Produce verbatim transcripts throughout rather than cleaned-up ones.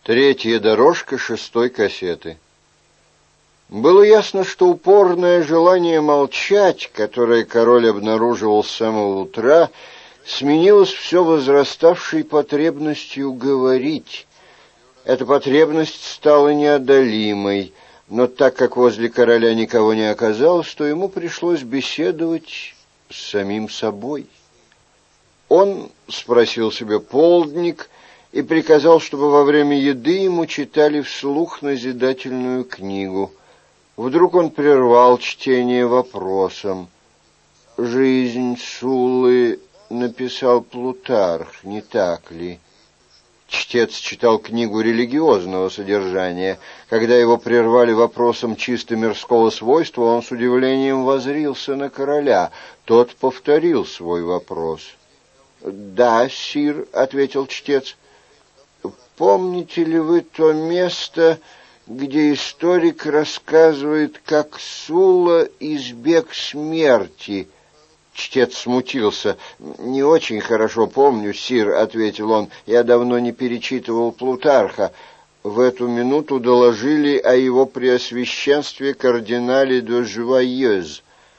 Третья дорожка шестой кассеты. Было ясно, что упорное желание молчать, которое король обнаруживал с самого утра, сменилось все возраставшей потребностью говорить. Эта потребность стала неодолимой, но так как возле короля никого не оказалось, то ему пришлось беседовать с самим собой. Он спросил себе полдник и приказал, чтобы во время еды ему читали вслух назидательную книгу. Вдруг он прервал чтение вопросом. «Жизнь Суллы написал Плутарх, не так ли?» Чтец читал книгу религиозного содержания. Когда его прервали вопросом чисто мирского свойства, он с удивлением воззрился на короля. Тот повторил свой вопрос. «Да, сир», — ответил чтец. «Помните ли вы то место, где историк рассказывает, как Сулла избег смерти?» Чтец смутился. «Не очень хорошо помню, сир», — ответил он. «Я давно не перечитывал Плутарха». В эту минуту доложили о его преосвященстве кардинале де Жувайез.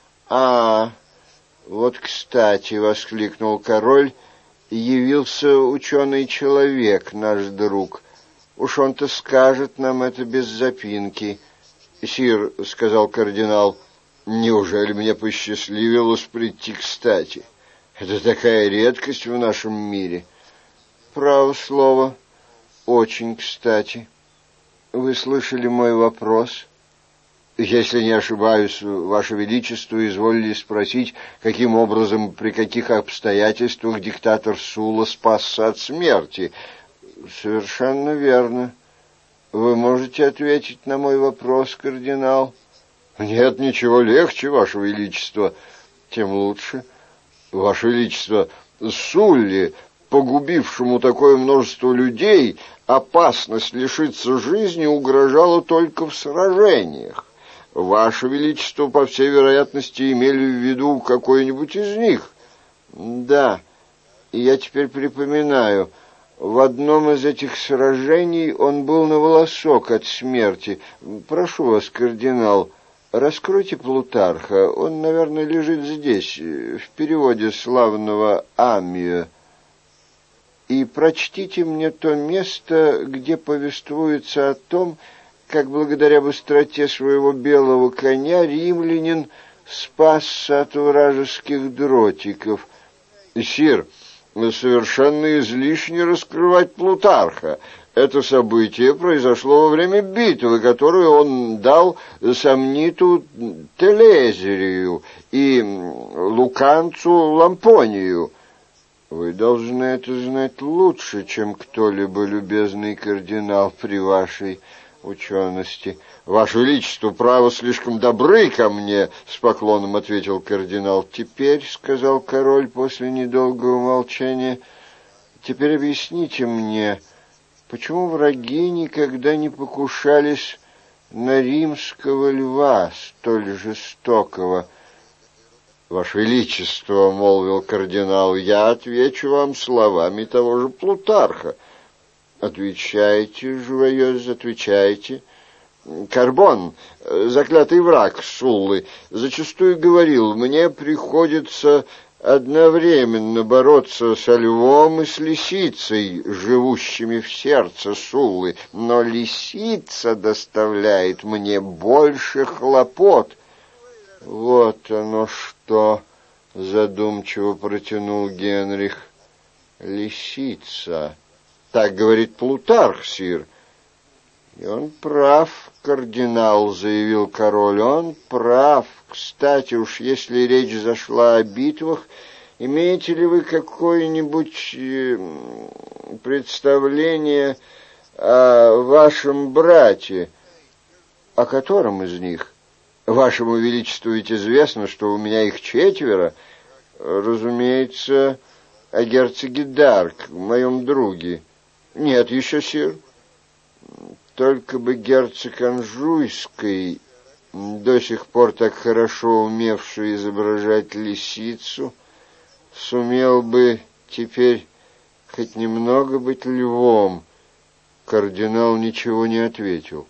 «А, вот кстати», — воскликнул король, — «явился ученый человек, наш друг. Уж он-то скажет нам это без запинки». «Сир», — сказал кардинал, — «неужели мне посчастливилось прийти кстати? Это такая редкость в нашем мире». «Право слово, очень кстати. Вы слышали мой вопрос?» «Если не ошибаюсь, Ваше Величество изволили спросить, каким образом, при каких обстоятельствах диктатор Сулла спасся от смерти». «Совершенно верно. Вы можете ответить на мой вопрос, кардинал?» «Нет, ничего легче, Ваше Величество». «Тем лучше». «Ваше Величество, Сулле, погубившему такое множество людей, опасность лишиться жизни угрожала только в сражениях. Ваше Величество, по всей вероятности, имели в виду какой-нибудь из них». «Да, и я теперь припоминаю. В одном из этих сражений он был на волосок от смерти. Прошу вас, кардинал, раскройте Плутарха. Он, наверное, лежит здесь, в переводе славного Аммия. И прочтите мне то место, где повествуется о том, как благодаря быстроте своего белого коня римлянин спасся от вражеских дротиков». «Сир, совершенно излишне раскрывать Плутарха. Это событие произошло во время битвы, которую он дал Самниту Телезерию и Луканцу Лампонию». «Вы должны это знать лучше, чем кто-либо, любезный кардинал, при вашей учености». «Ваше Величество, право, слишком добры ко мне», — с поклоном ответил кардинал. «Теперь», — сказал король после недолгого молчания, — «теперь объясните мне, почему враги никогда не покушались на римского льва, столь жестокого?» «Ваше Величество», — молвил кардинал, — «я отвечу вам словами того же Плутарха». «Отвечайте, Жувайез, отвечайте». «Карбон, заклятый враг Суллы, зачастую говорил, мне приходится одновременно бороться со львом и с лисицей, живущими в сердце Суллы, но лисица доставляет мне больше хлопот». «Вот оно что!» — задумчиво протянул Генрих. «Лисица. Так говорит Плутарх, сир». «И он прав, кардинал», — заявил король, — «он прав. Кстати, уж если речь зашла о битвах, имеете ли вы какое-нибудь представление о вашем брате?» «О котором из них?» «Вашему Величеству ведь известно, что у меня их четверо». «Разумеется, о герцоге Дарк, моем друге». «Нет еще, сир». «Только бы герцог Анжуйский, до сих пор так хорошо умевший изображать лисицу, сумел бы теперь хоть немного быть львом». Кардинал ничего не ответил,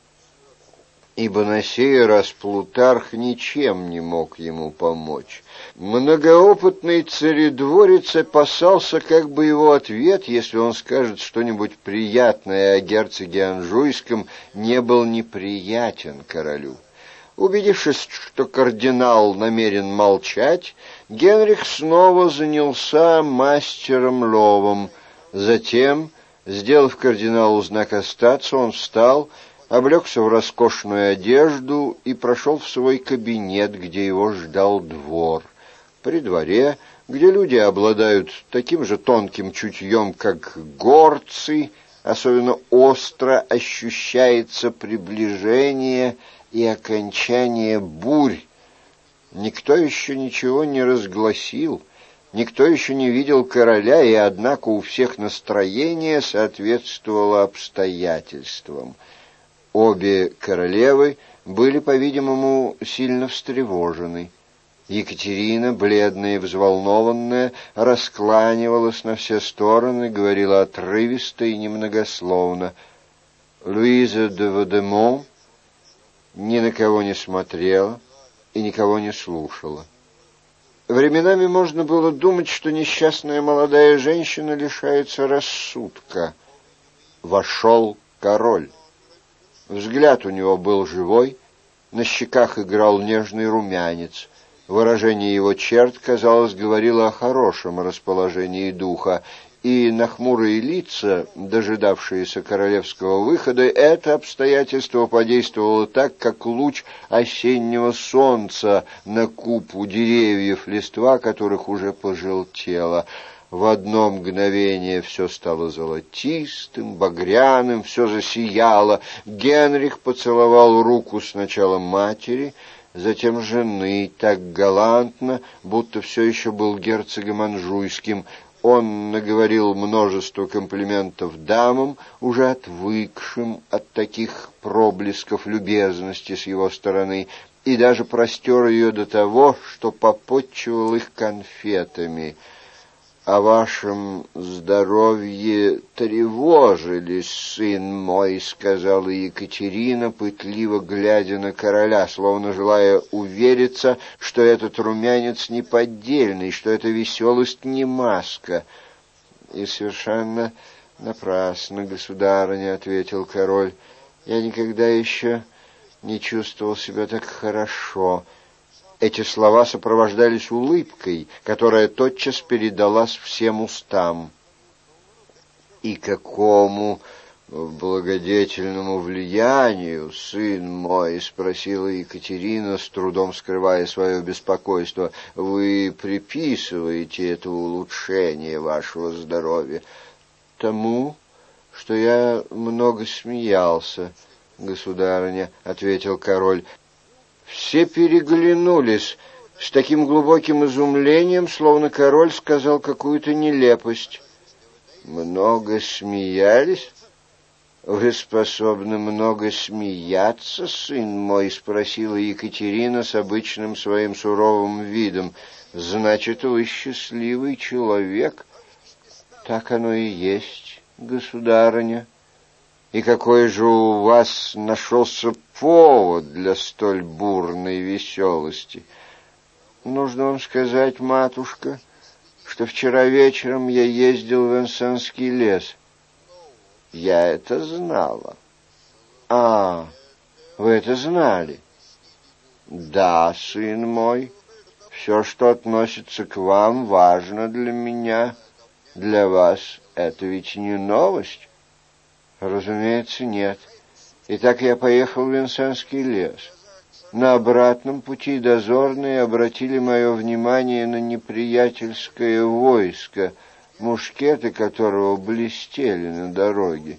ибо на сей раз Плутарх ничем не мог ему помочь. Многоопытный царедворец опасался, как бы его ответ, если он скажет что-нибудь приятное о герцоге Анжуйском, не был неприятен королю. Убедившись, что кардинал намерен молчать, Генрих снова занялся мастером Ловом. Затем, сделав кардиналу знак остаться, он встал, облегся в роскошную одежду и прошел в свой кабинет, где его ждал двор. При дворе, где люди обладают таким же тонким чутьем, как горцы, особенно остро ощущается приближение и окончание бурь. Никто еще ничего не разгласил, никто еще не видел короля, и однако у всех настроение соответствовало обстоятельствам. Обе королевы были, по-видимому, сильно встревожены. Екатерина, бледная и взволнованная, раскланивалась на все стороны, говорила отрывисто и немногословно. Луиза де Вадемон ни на кого не смотрела и никого не слушала. Временами можно было думать, что несчастная молодая женщина лишается рассудка. Вошел король. Взгляд у него был живой, на щеках играл нежный румянец. Выражение его черт, казалось, говорило о хорошем расположении духа, и на хмурые лица, дожидавшиеся королевского выхода, это обстоятельство подействовало так, как луч осеннего солнца на купу деревьев, листва которых уже пожелтела. В одно мгновение все стало золотистым, багряным, все засияло. Генрих поцеловал руку сначала матери, затем жены, так галантно, будто все еще был герцогом Анжуйским. Он наговорил множество комплиментов дамам, уже отвыкшим от таких проблесков любезности с его стороны, и даже простер ее до того, что попотчевал их конфетами. «О вашем здоровье тревожились, сын мой», — сказала Екатерина, пытливо глядя на короля, словно желая увериться, что этот румянец не поддельный, что эта веселость не маска. «И совершенно напрасно, государыня», — ответил король. «Я никогда еще не чувствовал себя так хорошо». Эти слова сопровождались улыбкой, которая тотчас передалась всем устам. «И какому благодетельному влиянию, сын мой, — спросила Екатерина, с трудом скрывая свое беспокойство, — вы приписываете это улучшение вашего здоровья?» «Тому, что я много смеялся, государыня», — ответил король. Все переглянулись с таким глубоким изумлением, словно король сказал какую-то нелепость. «Много смеялись? Вы способны много смеяться, сын мой?» — спросила Екатерина с обычным своим суровым видом. «Значит, вы счастливый человек?» «Так оно и есть, государыня». «И какой же у вас нашелся повод для столь бурной веселости?» «Нужно вам сказать, матушка, что вчера вечером я ездил в Венсенский лес». «Я это знала». «А, вы это знали?» «Да, сын мой, все, что относится к вам, важно для меня. Для вас это ведь не новость». «Разумеется, нет. Итак, я поехал в Венсенский лес. На обратном пути дозорные обратили мое внимание на неприятельское войско, мушкеты которого блестели на дороге».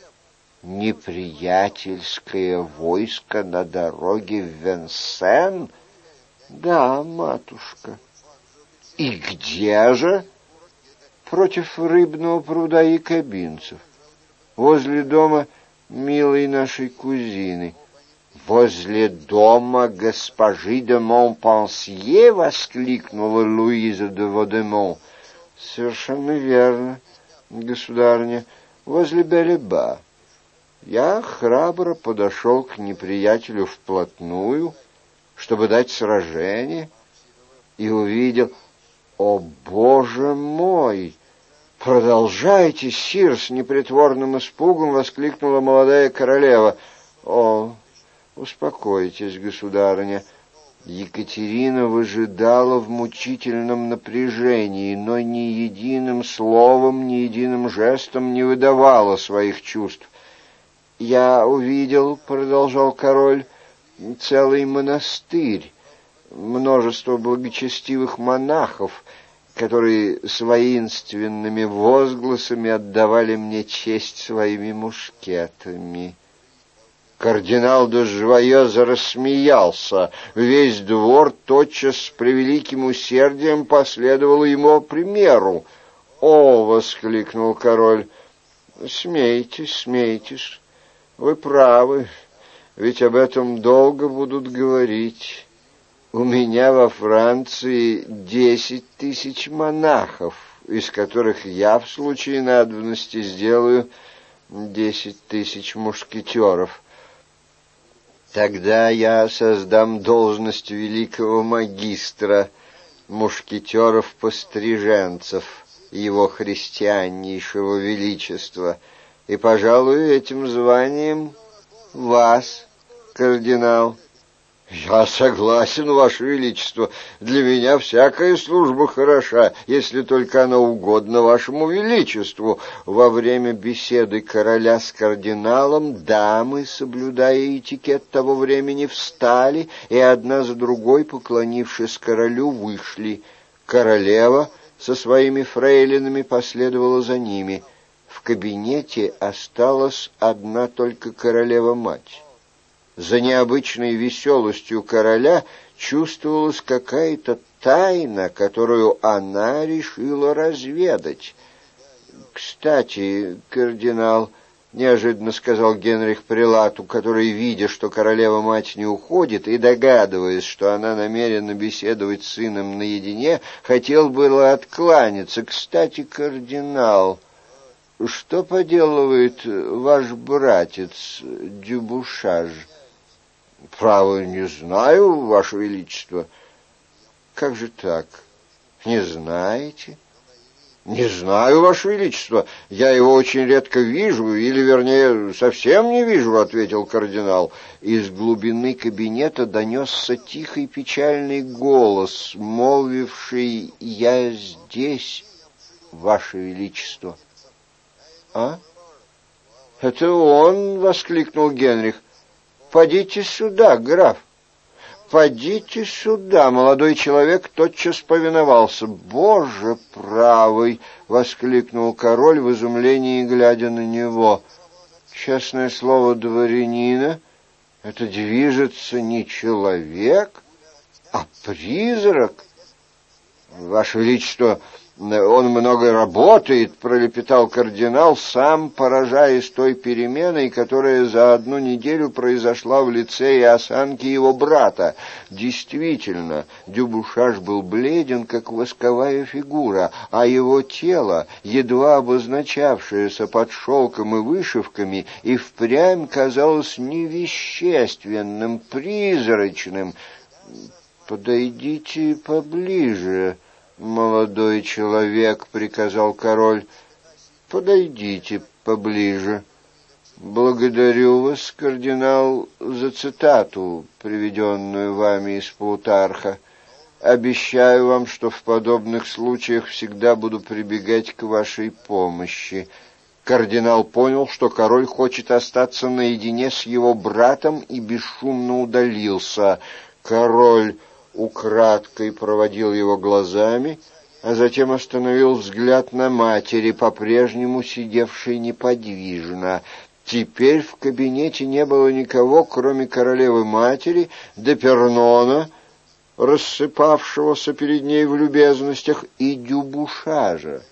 «Неприятельское войско на дороге в Венсен?» «Да, матушка». «И где же?» «Против рыбного пруда якобинцев. Возле дома милой нашей кузины». «Возле дома госпожи де Монпансье?» — воскликнула Луиза де Вадемон. «Совершенно верно, государыня, возле Белеба. Я храбро подошел к неприятелю вплотную, чтобы дать сражение, и увидел... «О, Боже мой! Продолжайте, сир!» — с непритворным испугом воскликнула молодая королева. «О, успокойтесь, государыня!» Екатерина выжидала в мучительном напряжении, но ни единым словом, ни единым жестом не выдавала своих чувств. «Я увидел, — продолжал король, — целый монастырь, множество благочестивых монахов, которые с воинственными возгласами отдавали мне честь своими мушкетами». Кардинал де Жвайеза рассмеялся. Весь двор тотчас с превеликим усердием последовал его примеру. «О!» — воскликнул король. «Смейтесь, смейтесь, вы правы, ведь об этом долго будут говорить. У меня во Франции десять тысяч монахов, из которых я в случае надобности сделаю десять тысяч мушкетеров. Тогда я создам должность великого магистра мушкетеров-постриженцев его христианнейшего величества, и, пожалуй, этим званием вас, кардинал». «Я согласен, Ваше Величество. Для меня всякая служба хороша, если только она угодна Вашему Величеству». Во время беседы короля с кардиналом дамы, соблюдая этикет того времени, встали и одна за другой, поклонившись королю, вышли. Королева со своими фрейлинами последовала за ними. В кабинете осталась одна только королева-мать. За необычной веселостью короля чувствовалась какая-то тайна, которую она решила разведать. «Кстати, кардинал, — неожиданно сказал Генрих прелату, который, видя, что королева-мать не уходит, и догадываясь, что она намерена беседовать с сыном наедине, хотел было откланяться. — Кстати, кардинал, что поделывает ваш братец Дюбушаж? — Право, не знаю, Ваше Величество. — Как же так? Не знаете? — Не знаю, Ваше Величество. Я его очень редко вижу, или, вернее, совсем не вижу, — ответил кардинал. Из глубины кабинета донесся тихий печальный голос, молвивший: «Я здесь, Ваше Величество». — А? — Это он! — воскликнул Генрих. — Подите сюда, граф. Подите сюда. Молодой человек тотчас повиновался. — Боже правый! — воскликнул король в изумлении, глядя на него. — Честное слово дворянина, это движется не человек, а призрак. — Ваше Величество, он много работает, — пролепетал кардинал, сам поражаясь той переменой, которая за одну неделю произошла в лице и осанке его брата. Действительно, Дюбушаж был бледен, как восковая фигура, а его тело, едва обозначавшееся под шелком и вышивками, и впрямь казалось невещественным, призрачным. — Подойдите поближе, молодой человек, — приказал король. — Подойдите поближе. Благодарю вас, кардинал, за цитату, приведенную вами из Плутарха. Обещаю вам, что в подобных случаях всегда буду прибегать к вашей помощи. Кардинал понял, что король хочет остаться наедине с его братом, и бесшумно удалился. Король украдкой проводил его глазами, а затем остановил взгляд на матери, по-прежнему сидевшей неподвижно. Теперь в кабинете не было никого, кроме королевы-матери, де Пернона, рассыпавшегося перед ней в любезностях, и Дюбушажа.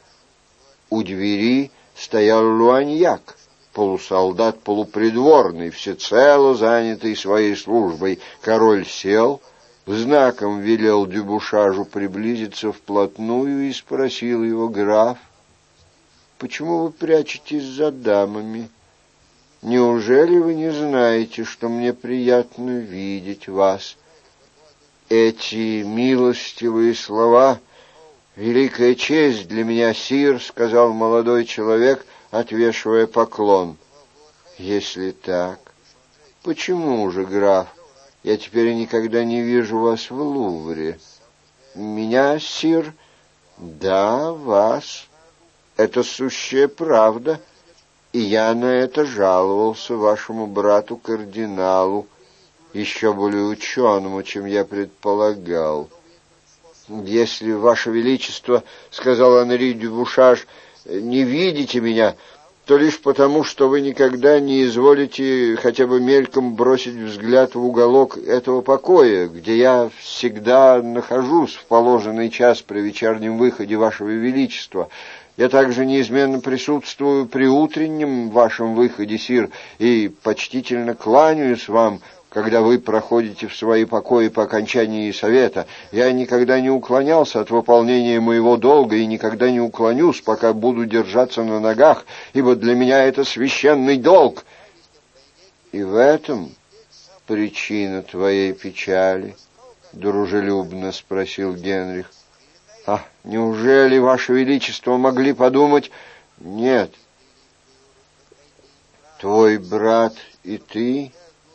У двери стоял Луаньяк, полусолдат, полупридворный, всецело занятый своей службой. Король сел, знаком велел Дюбушажу приблизиться вплотную и спросил его: — Граф, почему вы прячетесь за дамами? Неужели вы не знаете, что мне приятно видеть вас? Эти милостивые слова — великая честь для меня, сир, — сказал молодой человек, отвешивая поклон. Если так, почему же, граф, я теперь никогда не вижу вас в Лувре? Меня, сир? Да, вас. Это сущая правда, и я на это жаловался вашему брату-кардиналу, еще более ученому, чем я предполагал. Если, ваше величество, — сказал Анри дю Бушаж, — не видите меня, то лишь потому, что вы никогда не изволите хотя бы мельком бросить взгляд в уголок этого покоя, где я всегда нахожусь в положенный час при вечернем выходе вашего величества. Я также неизменно присутствую при утреннем вашем выходе, сир, и почтительно кланяюсь вам, когда вы проходите в свои покои по окончании совета. Я никогда не уклонялся от выполнения моего долга и никогда не уклонюсь, пока буду держаться на ногах, ибо для меня это священный долг. И в этом причина твоей печали? — дружелюбно спросил Генрих. — А неужели, ваше величество, могли подумать... — Нет. Твой брат и ты...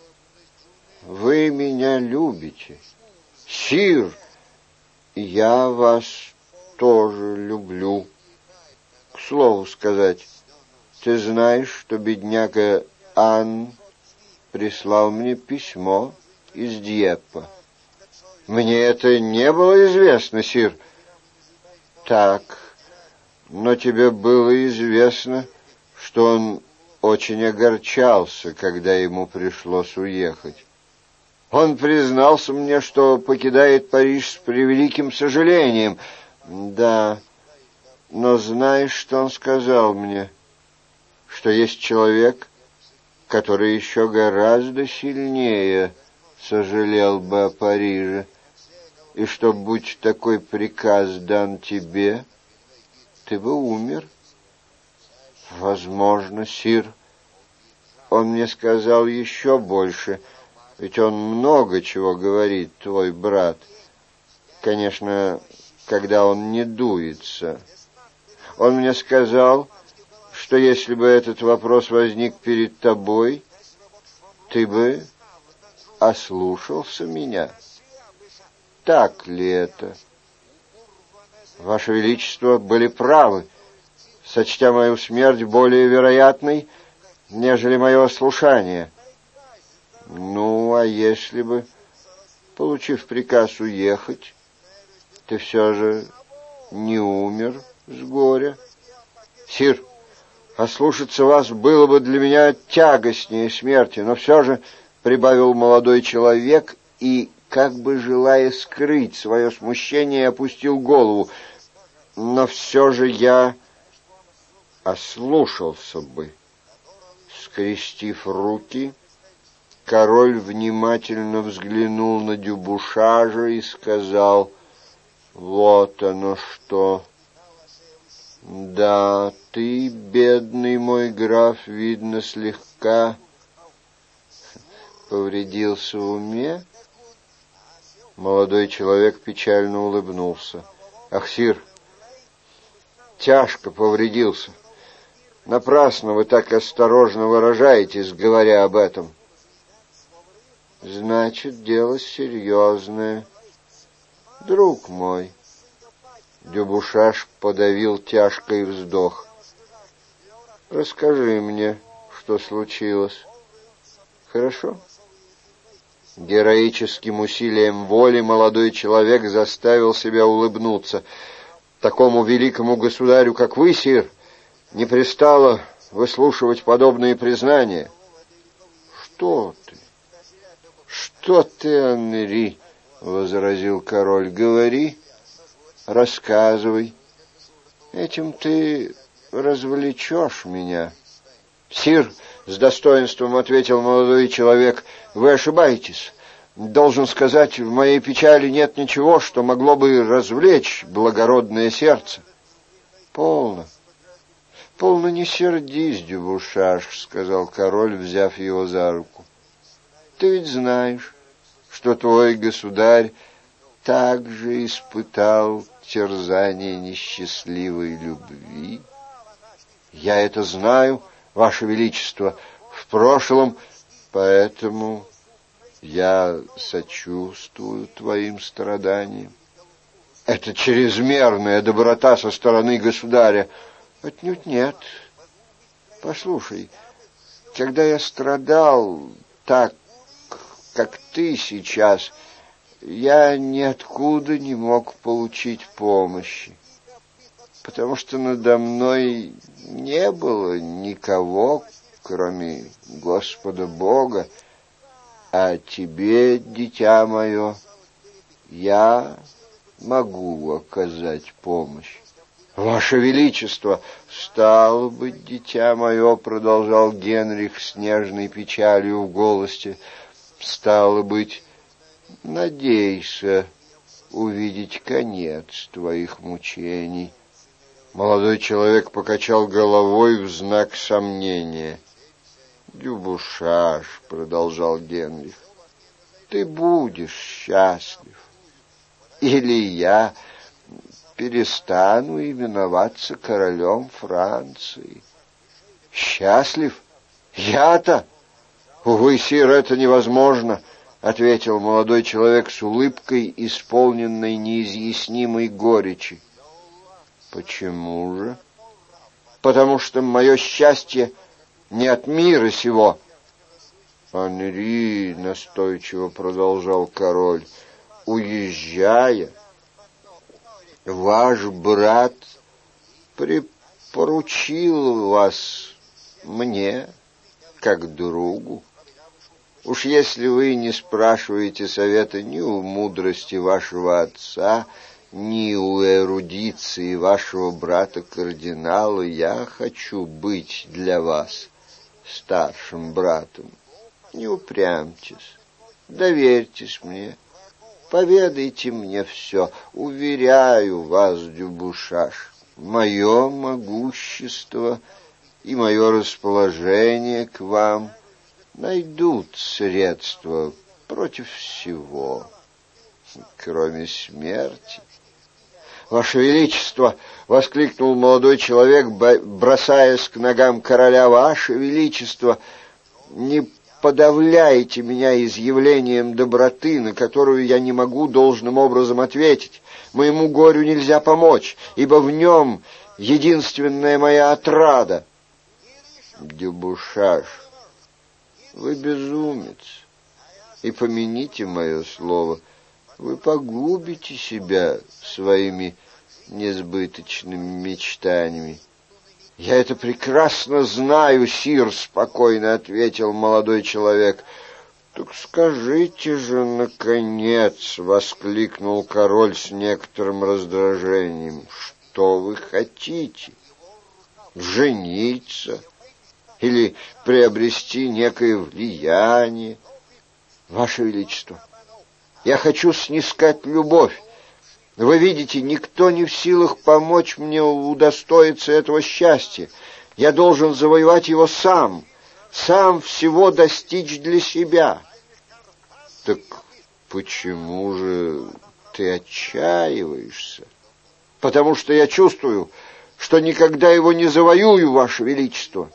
Вы меня любите, сир, и я вас тоже люблю. К слову сказать, ты знаешь, что бедняга Ан прислал мне письмо из Дьеппа? Мне это не было известно, сир. Так, но тебе было известно, что он очень огорчался, когда ему пришлось уехать. Он признался мне, что покидает Париж с превеликим сожалением. Да, но знаешь, что он сказал мне? Что есть человек, который еще гораздо сильнее сожалел бы о Париже, и что, будь такой приказ дан тебе, ты бы умер. Возможно, сир. Он мне сказал еще больше — ведь он много чего говорит, твой брат. Конечно, когда он не дуется. Он мне сказал, что если бы этот вопрос возник перед тобой, ты бы ослушался меня. Так ли это? Ваше Величество были правы, сочтя мою смерть более вероятной, нежели мое ослушание. Ну, а если бы, получив приказ уехать, ты все же не умер с горя? Сир, ослушаться вас было бы для меня тягостнее смерти, но все же, — прибавил молодой человек и, как бы желая скрыть свое смущение, опустил голову, — но все же я ослушался бы. Скрестив руки, король внимательно взглянул на Дюбушажа и сказал: «Вот оно что! Да, ты, бедный мой граф, видно, слегка повредился в уме». Молодой человек печально улыбнулся. «Ах, сир, тяжко повредился. Напрасно вы так осторожно выражаетесь, говоря об этом». «Значит, дело серьезное, друг мой». Дюбушаж подавил тяжкий вздох. «Расскажи мне, что случилось. Хорошо?» Героическим усилием воли молодой человек заставил себя улыбнуться. «Такому великому государю, как вы, сир, не пристало выслушивать подобные признания». «Что ты? Что ты, Анри?» — возразил король. «Говори, рассказывай. Этим ты развлечешь меня». «Сир», — с достоинством ответил молодой человек, — «вы ошибаетесь. Должен сказать, в моей печали нет ничего, что могло бы развлечь благородное сердце». «Полно, полно, не сердись, Дюбушаш, — сказал король, взяв его за руку. Ты ведь знаешь, что твой государь также испытал терзание несчастливой любви. Я это знаю, Ваше Величество, в прошлом, поэтому я сочувствую твоим страданиям. Это чрезмерная доброта со стороны государя. Отнюдь нет. Послушай, когда я страдал так, как ты сейчас, я ниоткуда не мог получить помощи, потому что надо мной не было никого, кроме Господа Бога, а тебе, дитя мое, я могу оказать помощь. Ваше Величество, стало быть, дитя мое, — продолжал Генрих с нежной печалью в голосе, — стало быть, надейся увидеть конец твоих мучений. Молодой человек покачал головой в знак сомнения. Дюбушаш, — продолжал Генрих, — ты будешь счастлив. Или я перестану именоваться королем Франции. Счастлив? Я-то? Увы, сир, это невозможно, — ответил молодой человек с улыбкой, исполненной неизъяснимой горечи. Почему же? Потому что мое счастье не от мира сего. Анри, — настойчиво продолжал король, — уезжая, ваш брат припоручил вас мне, как другу. Уж если вы не спрашиваете совета ни у мудрости вашего отца, ни у эрудиции вашего брата-кардинала, я хочу быть для вас старшим братом. Не упрямьтесь, доверьтесь мне. Поведайте мне все, уверяю вас, Дюбушаш, мое могущество и мое расположение к вам найдут средства против всего, кроме смерти. Ваше Величество, — воскликнул молодой человек, бросаясь к ногам короля, — Ваше Величество, не подавляйте меня изъявлением доброты, на которую я не могу должным образом ответить. Моему горю нельзя помочь, ибо в нем единственная моя отрада. Дюбушаш, вы безумец, и помяните мое слово, вы погубите себя своими несбыточными мечтаниями. «Я это прекрасно знаю, сир», — спокойно ответил молодой человек. «Так скажите же, наконец», — воскликнул король с некоторым раздражением, — «что вы хотите? Жениться или приобрести некое влияние? Ваше Величество, я хочу снискать любовь. Вы видите, никто не в силах помочь мне удостоиться этого счастья. Я должен завоевать его сам, сам всего достичь для себя». «Так почему же ты отчаиваешься?» «Потому что я чувствую, что никогда его не завоюю, Ваше Величество».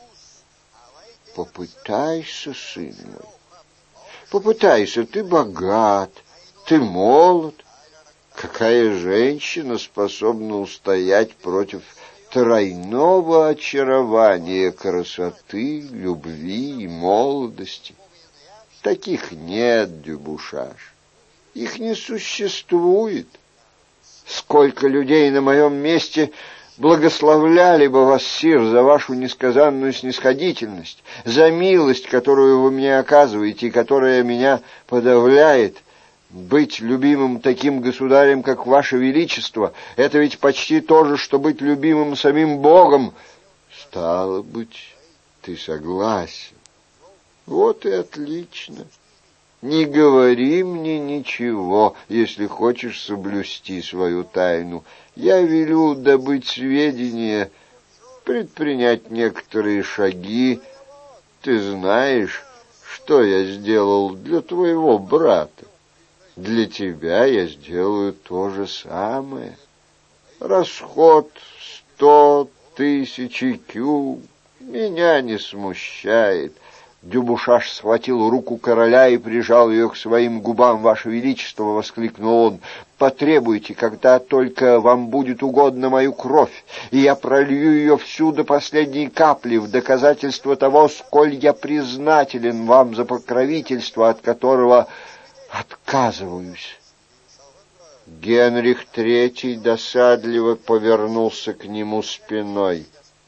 «Попытайся, сын мой, попытайся, ты богат, ты молод. Какая женщина способна устоять против тройного очарования красоты, любви и молодости? Таких нет, Дюбушаш, их не существует. Сколько людей на моем месте благословляли бы вас, сир, за вашу несказанную снисходительность, за милость, которую вы мне оказываете и которая меня подавляет. Быть любимым таким государем, как Ваше Величество, это ведь почти то же, что быть любимым самим Богом. Стало быть, ты согласен. Вот и отлично. Не говори мне ничего, если хочешь соблюсти свою тайну. Я велю добыть сведения предпринять некоторые шаги. Ты знаешь, что я сделал для твоего брата. Для тебя я сделаю то же самое. Расход сто тысяч кю меня не смущает. Дюбушаш схватил руку короля и прижал ее к своим губам. «Ваше Величество!» — воскликнул он. «Потребуйте, когда только вам будет угодно, мою кровь, и я пролью ее всю до последней капли в доказательство того, сколь я признателен вам за покровительство, от которого отказываюсь». Генрих Третий досадливо повернулся к нему спиной.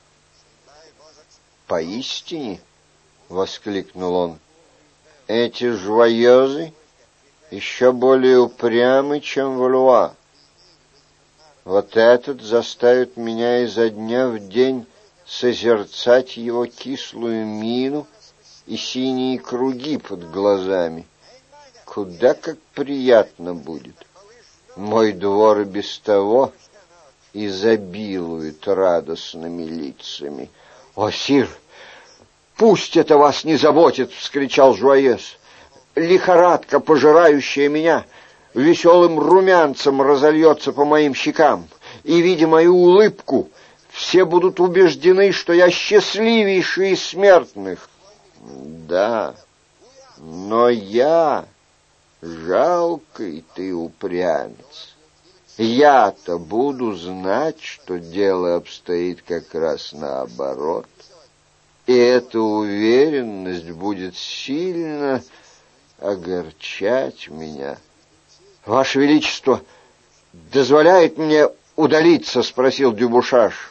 «Поистине?» — воскликнул он. «Эти жуайозы еще более упрямы, чем Валуа. Вот этот заставит меня изо дня в день созерцать его кислую мину и синие круги под глазами. Куда как приятно будет. Мой двор и без того изобилует радостными лицами». «О, сир, пусть это вас не заботит!» — вскричал Жуайес. «Лихорадка, пожирающая меня, веселым румянцем разольется по моим щекам, и, видя мою улыбку, все будут убеждены, что я счастливейший из смертных. Да, но я жалкий ты упрямец. Я-то буду знать, что дело обстоит как раз наоборот, и эта уверенность будет сильно огорчать меня». «Ваше Величество дозволяет мне удалиться?» — спросил Дюбушаш.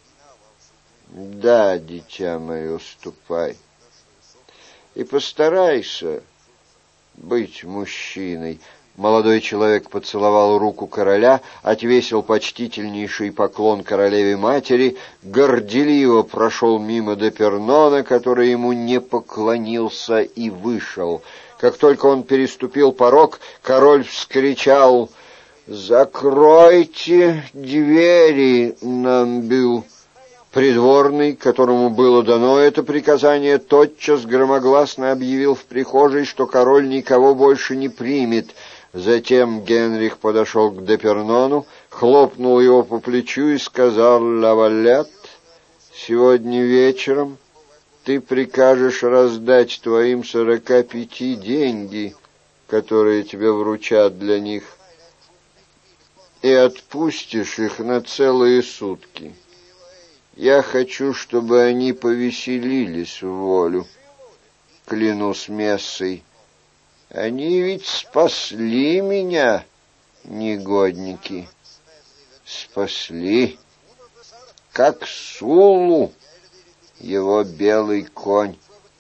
«Да, дитя мое, ступай. И постарайся быть мужчиной». Молодой человек поцеловал руку короля, отвесил почтительнейший поклон королеве-матери, горделиво прошел мимо Депернона, который ему не поклонился, и вышел. Как только он переступил порог, король вскричал: «Закройте двери, Намбю!» Придворный, которому было дано это приказание, тотчас громогласно объявил в прихожей, что король никого больше не примет. Затем Генрих подошел к Депернону, хлопнул его по плечу и сказал: «Лавалет, сегодня вечером ты прикажешь раздать твоим сорока пяти деньги, которые тебе вручат для них, и отпустишь их на целые сутки. Я хочу, чтобы они повеселились в волю. Клянусь мессой, они ведь спасли меня, негодники, спасли, как Сулу, его белый конь».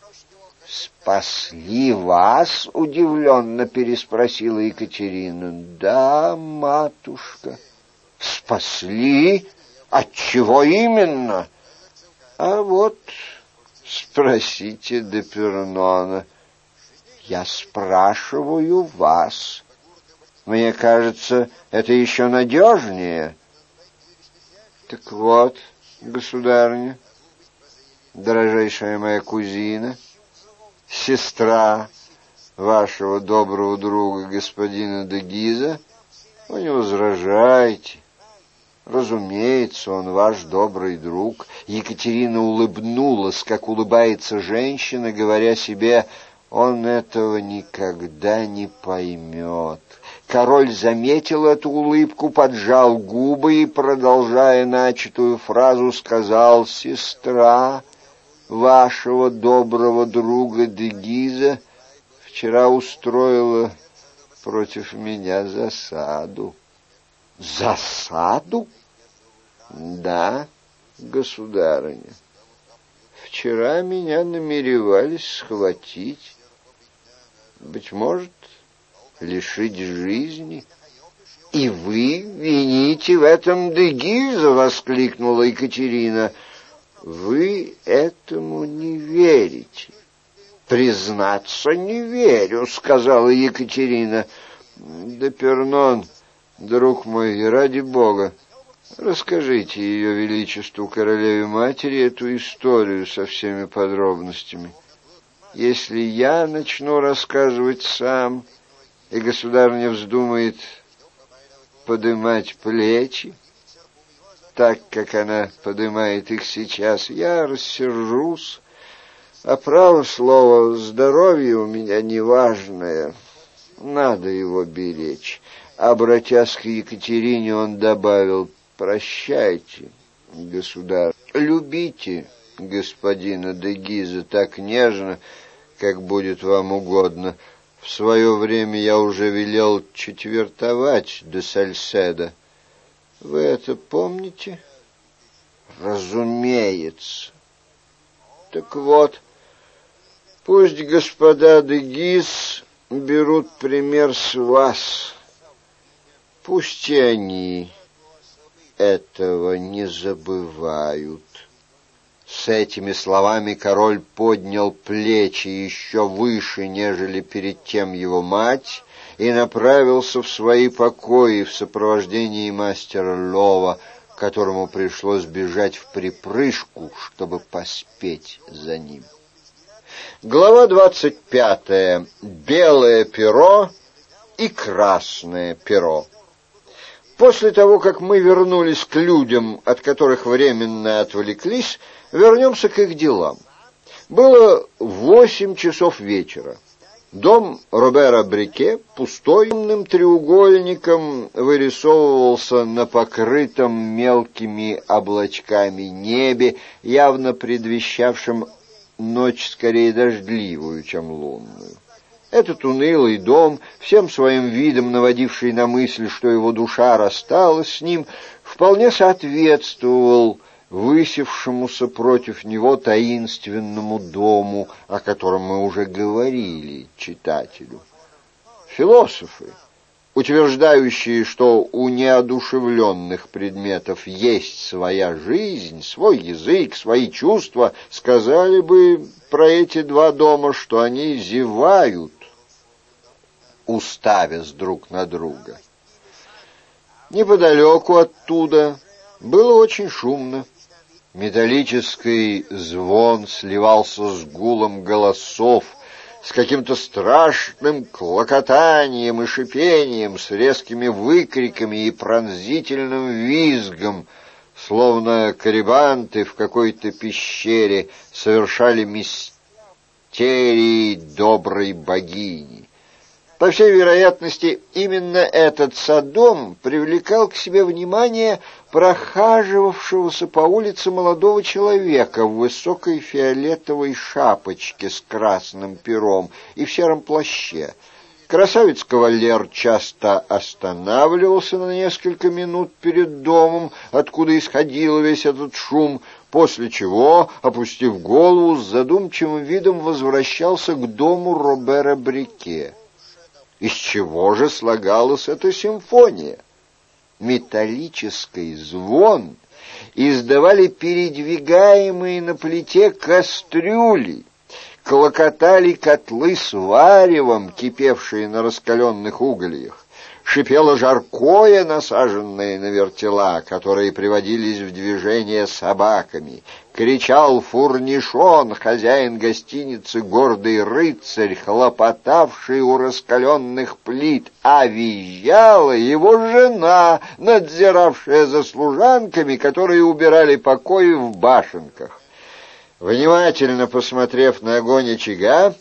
«Спасли вас?» — удивленно переспросила Екатерина. «Да, матушка, спасли? Отчего именно?» «А вот спросите Депернона». «Я спрашиваю вас. Мне кажется, это еще надежнее». «Так вот, государыня, дорожайшая моя кузина, сестра вашего доброго друга господина де Гиза, вы не возражайте. Разумеется, он ваш добрый друг». Екатерина улыбнулась, как улыбается женщина, говоря себе: «Он этого никогда не поймет». Король заметил эту улыбку, поджал губы и, продолжая начатую фразу, сказал: «Сестра вашего доброго друга де Гиза вчера устроила против меня засаду». «Засаду?» «Да, государыня. Вчера меня намеревались схватить, быть может, лишить жизни». «И вы вините в этом де Гиза?» — воскликнула Екатерина. «Вы этому не верите». «Признаться, не верю», — сказала Екатерина. «Депернон, друг мой, ради Бога, Расскажите Ее Величеству Королеве-Матери эту историю со всеми подробностями. Если я начну рассказывать сам, и государыня вздумает подымать плечи, так, как она подымает их сейчас, я рассержусь, а право слово, здоровье у меня неважное, надо его беречь. Обратясь к Екатерине, он добавил: прощайте, государь, любите господина де Гиза так нежно, как будет вам угодно. В свое время я уже велел четвертовать де Сальседо. Вы это помните? Разумеется. Так вот, пусть господа де Гиз берут пример с вас. Пусть и они этого не забывают. С этими словами король поднял плечи еще выше, нежели перед тем его мать, и направился в свои покои в сопровождении мастера Лова, которому пришлось бежать вприпрыжку, чтобы поспеть за ним. Глава двадцать пятая. Белое перо и красное перо. После того, как мы вернулись к людям, от которых временно отвлеклись, вернемся к их делам. Было восемь часов вечера. Дом Робера Брике пустойным треугольником вырисовывался на покрытом мелкими облачками небе, явно предвещавшем ночь скорее дождливую, чем лунную. Этот унылый дом, всем своим видом наводивший на мысль, что его душа рассталась с ним, вполне соответствовал высевшемуся против него таинственному дому, о котором мы уже говорили читателю. Философы, утверждающие, что у неодушевленных предметов есть своя жизнь, свой язык, свои чувства, сказали бы про эти два дома, что они зевают, уставясь друг на друга. Неподалеку оттуда было очень шумно. Металлический звон сливался с гулом голосов, с каким-то страшным клокотанием и шипением, с резкими выкриками и пронзительным визгом, словно карибанты в какой-то пещере совершали мистерии доброй богини. По всей вероятности, именно этот содом привлекал к себе внимание прохаживавшегося по улице молодого человека в высокой фиолетовой шапочке с красным пером и в сером плаще. Красавец-кавалер часто останавливался на несколько минут перед домом, откуда исходил весь этот шум, после чего, опустив голову, с задумчивым видом возвращался к дому Робера Брике. Из чего же слагалась эта симфония? Металлический звон издавали передвигаемые на плите кастрюли, клокотали котлы с варевом, кипевшие на раскаленных угольях, шипело жаркое, насаженное на вертела, которые приводились в движение собаками, кричал фурнишон, хозяин гостиницы, гордый рыцарь, хлопотавший у раскаленных плит, а визжала его жена, надзиравшая за служанками, которые убирали покои в башенках. Внимательно посмотрев на огонь очага,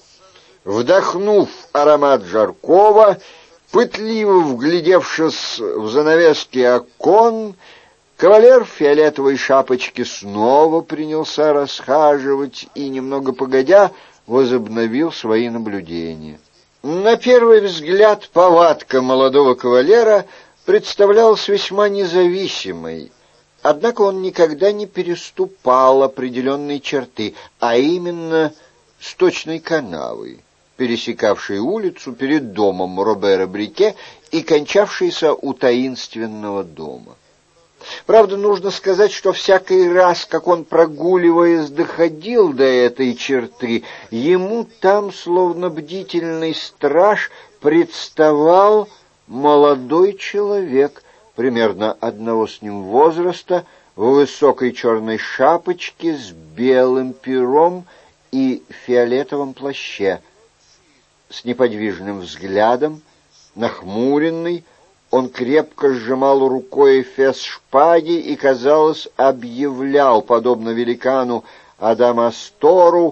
вдохнув аромат жаркого, пытливо вглядевшись в занавески окон, кавалер в фиолетовой шапочке снова принялся расхаживать и, немного погодя, возобновил свои наблюдения. На первый взгляд повадка молодого кавалера представлялась весьма независимой, однако он никогда не переступал определенной черты, а именно сточной канавы, пересекавшей улицу перед домом Робера Брике и кончавшейся у таинственного дома. Правда, нужно сказать, что всякий раз, как он, прогуливаясь, доходил до этой черты, ему там, словно бдительный страж, представал молодой человек, примерно одного с ним возраста, в высокой черной шапочке с белым пером и фиолетовом плаще. С неподвижным взглядом, нахмуренный, он крепко сжимал рукой эфес шпаги и, казалось, объявлял, подобно великану Адамастору: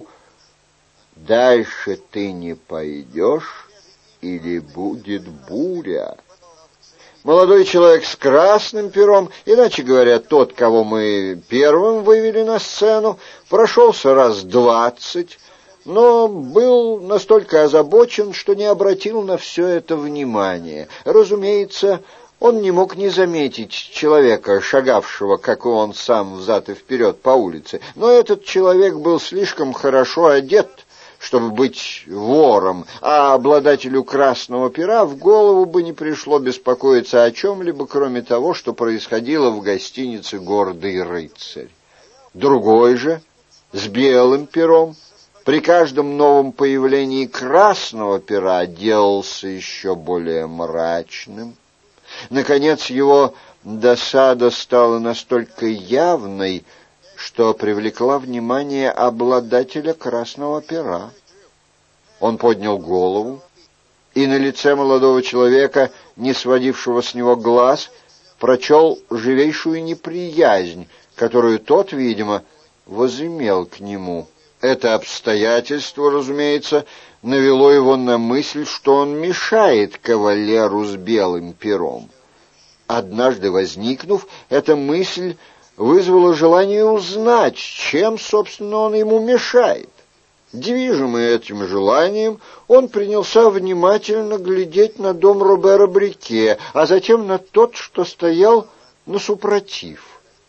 «Дальше ты не пойдешь, или будет буря». Молодой человек с красным пером, иначе говоря, тот, кого мы первым вывели на сцену, прошелся раз двадцать, но был настолько озабочен, что не обратил на все это внимания. Разумеется, он не мог не заметить человека, шагавшего, как и он сам, взад и вперед по улице, но этот человек был слишком хорошо одет, чтобы быть вором, а обладателю красного пера в голову бы не пришло беспокоиться о чем-либо, кроме того, что происходило в гостинице «Гордый рыцарь». Другой же, с белым пером, при каждом новом появлении красного пера делался еще более мрачным. Наконец, его досада стала настолько явной, что привлекла внимание обладателя красного пера. Он поднял голову, и на лице молодого человека, не сводившего с него глаз, прочел живейшую неприязнь, которую тот, видимо, возымел к нему. Это обстоятельство, разумеется, навело его на мысль, что он мешает кавалеру с белым пером. Однажды возникнув, эта мысль вызвало желание узнать, чем, собственно, он ему мешает. Движимый этим желанием, он принялся внимательно глядеть на дом Робера Брике, а затем на тот, что стоял насупротив.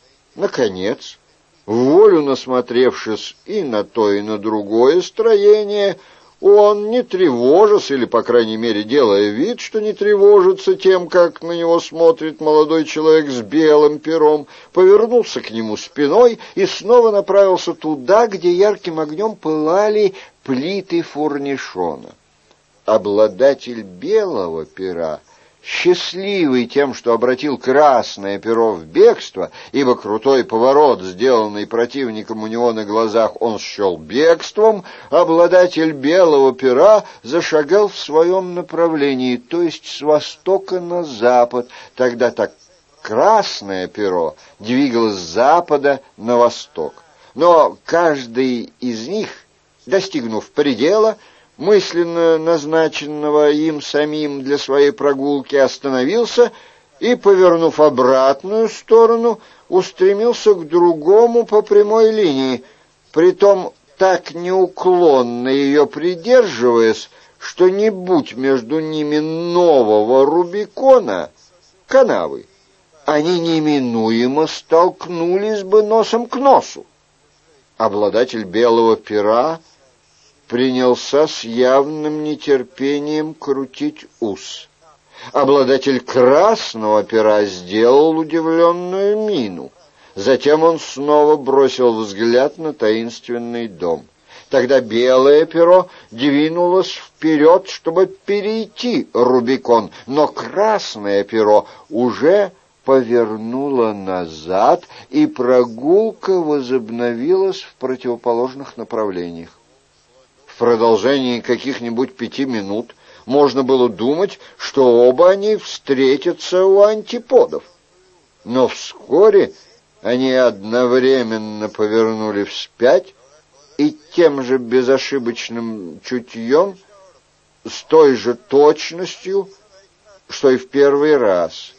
Наконец, вволю насмотревшись и на то, и на другое строение, он, не тревожась, или, по крайней мере, делая вид, что не тревожится тем, как на него смотрит молодой человек с белым пером, повернулся к нему спиной и снова направился туда, где ярким огнем пылали плиты фурнишона. Обладатель белого пера, счастливый тем, что обратил красное перо в бегство, ибо крутой поворот, сделанный противником у него на глазах, он счел бегством, обладатель белого пера зашагал в своем направлении, то есть с востока на запад, тогда так красное перо двигалось с запада на восток. Но каждый из них, достигнув предела, мысленно назначенного им самим для своей прогулки, остановился и, повернув обратную сторону, устремился к другому по прямой линии, притом так неуклонно ее придерживаясь, что не будь между ними нового Рубикона, канавы, они неминуемо столкнулись бы носом к носу. Обладатель белого пера принялся с явным нетерпением крутить ус. Обладатель красного пера сделал удивленную мину. Затем он снова бросил взгляд на таинственный дом. Тогда белое перо двинулось вперед, чтобы перейти Рубикон, но красное перо уже повернуло назад, и прогулка возобновилась в противоположных направлениях. В продолжении каких-нибудь пяти минут можно было думать, что оба они встретятся у антиподов. Но вскоре они одновременно повернули вспять и тем же безошибочным чутьем, с той же точностью, что и в первый раз.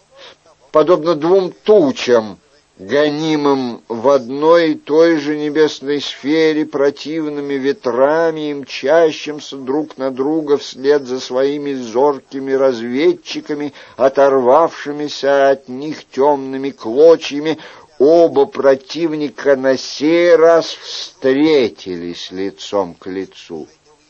Подобно двум тучам, гонимым в одной и той же небесной сфере противными ветрами и мчащимся друг на друга вслед за своими зоркими разведчиками, оторвавшимися от них темными клочьями, оба противника на сей раз встретились лицом к лицу.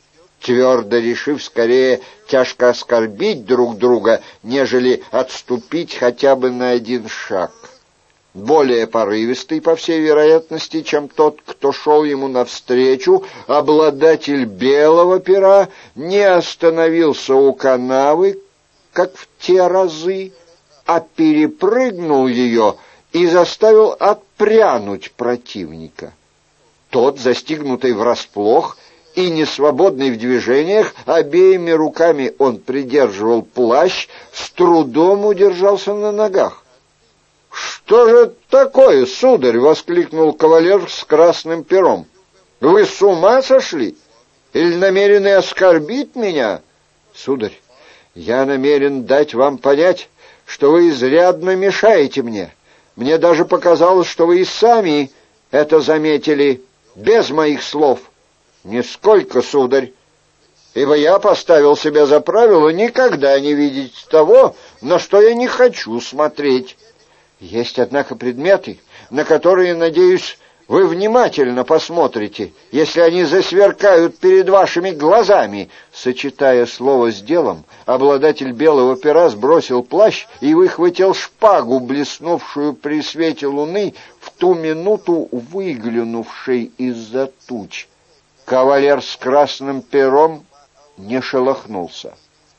Твердо решив скорее тяжко оскорбить друг друга, нежели отступить хотя бы на один шаг. Более порывистый, по всей вероятности, чем тот, кто шел ему навстречу, обладатель белого пера не остановился у канавы, как в те разы, а перепрыгнул ее и заставил отпрянуть противника. Тот, застигнутый врасплох и несвободный в движениях, обеими руками он придерживал плащ, с трудом удержался на ногах. «Что же такое, сударь?» — воскликнул кавалер с красным пером. «Вы с ума сошли? Или намерены оскорбить меня?» «Сударь, я намерен дать вам понять, что вы изрядно мешаете мне. Мне даже показалось, что вы и сами это заметили, без моих слов». «Нисколько, сударь, ибо я поставил себе за правило никогда не видеть того, на что я не хочу смотреть. Есть, однако, предметы, на которые, надеюсь, вы внимательно посмотрите, если они засверкают перед вашими глазами». Сочетая слово с делом, обладатель белого пера сбросил плащ и выхватил шпагу, блеснувшую при свете луны, в ту минуту выглянувшей из-за туч. Кавалер с красным пером не шелохнулся.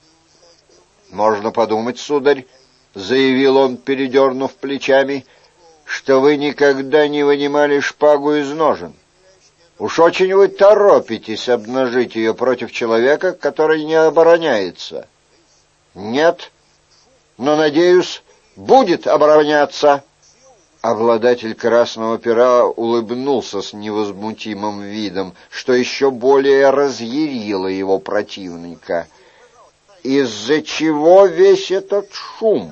«Можно подумать, сударь, — заявил он, передернув плечами, — что вы никогда не вынимали шпагу из ножен. Уж очень вы торопитесь обнажить ее против человека, который не обороняется». «Нет, но, надеюсь, будет обороняться». Обладатель красного пера улыбнулся с невозмутимым видом, что еще более разъярило его противника. «Из-за чего весь этот шум?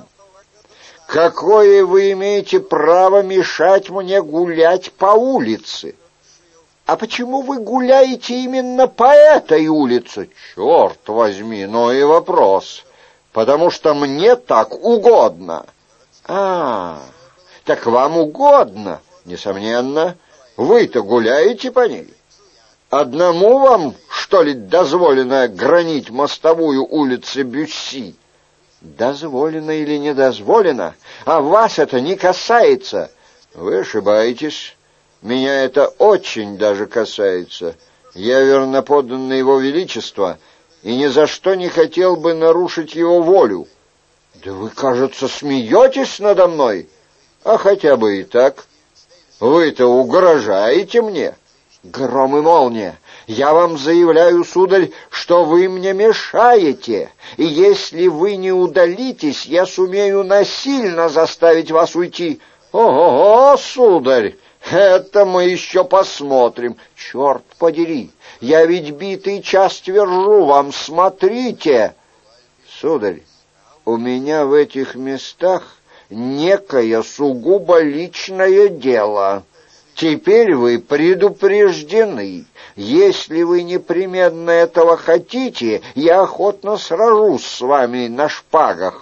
Какое вы имеете право мешать мне гулять по улице? А почему вы гуляете именно по этой улице? Черт возьми, ну и вопрос. Потому что мне так угодно». «А, так вам угодно, несомненно. Вы-то гуляете по ней. Одному вам, что ли, дозволено гранить мостовую улицы Бюсси?» «Дозволено или не дозволено, а вас это не касается». «Вы ошибаетесь. Меня это очень даже касается. Я верноподданный его величества и ни за что не хотел бы нарушить его волю». «Да вы, кажется, смеетесь надо мной. А хотя бы и так. Вы-то угрожаете мне». «Гром и молния! Я вам заявляю, сударь, что вы мне мешаете, и если вы не удалитесь, я сумею насильно заставить вас уйти». «Ого-го, сударь, это мы еще посмотрим. Черт подери, я ведь битый час твержу вам, смотрите». «Сударь, у меня в этих местах некое сугубо личное дело. Теперь вы предупреждены. Если вы непременно этого хотите, я охотно сражусь с вами на шпагах.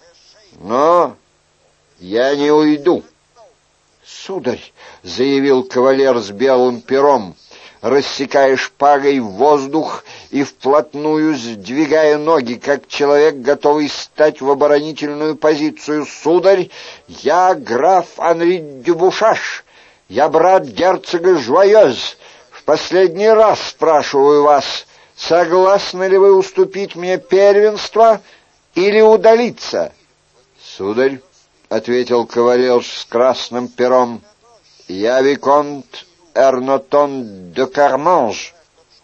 Но я не уйду». «Сударь, — заявил кавалер с белым пером, рассекая шпагой в воздух и вплотную сдвигая ноги, как человек, готовый стать в оборонительную позицию, — сударь, я граф Анри Дюбушаш, я брат герцога Жуайоз. В последний раз спрашиваю вас, согласны ли вы уступить мне первенство или удалиться?» «Сударь, — ответил кавалер с красным пером, — я виконт Эрнотон де Карманж.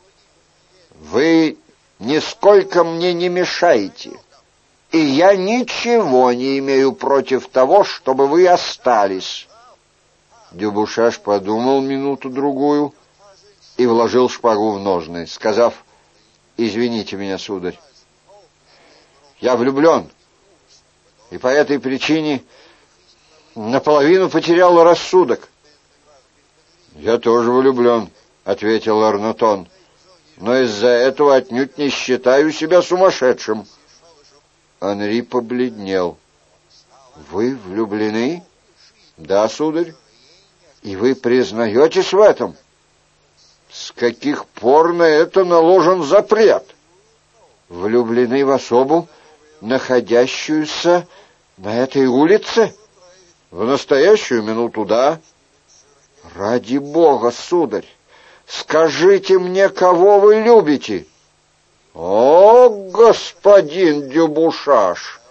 Вы нисколько мне не мешаете, и я ничего не имею против того, чтобы вы остались». Дюбушаш подумал минуту-другую и вложил шпагу в ножны, сказав: «Извините меня, сударь, я влюблен, и по этой причине наполовину потерял рассудок». «Я тоже влюблен», — ответил Эрнотон, — «но из-за этого отнюдь не считаю себя сумасшедшим». Анри побледнел. «Вы влюблены?» «Да, сударь. И вы признаетесь в этом?» «С каких пор на это наложен запрет?» «Влюблены в особу, находящуюся на этой улице?» «В настоящую минуту, да». «Ради Бога, сударь, скажите мне, кого вы любите?» «О, господин Дюбушаш,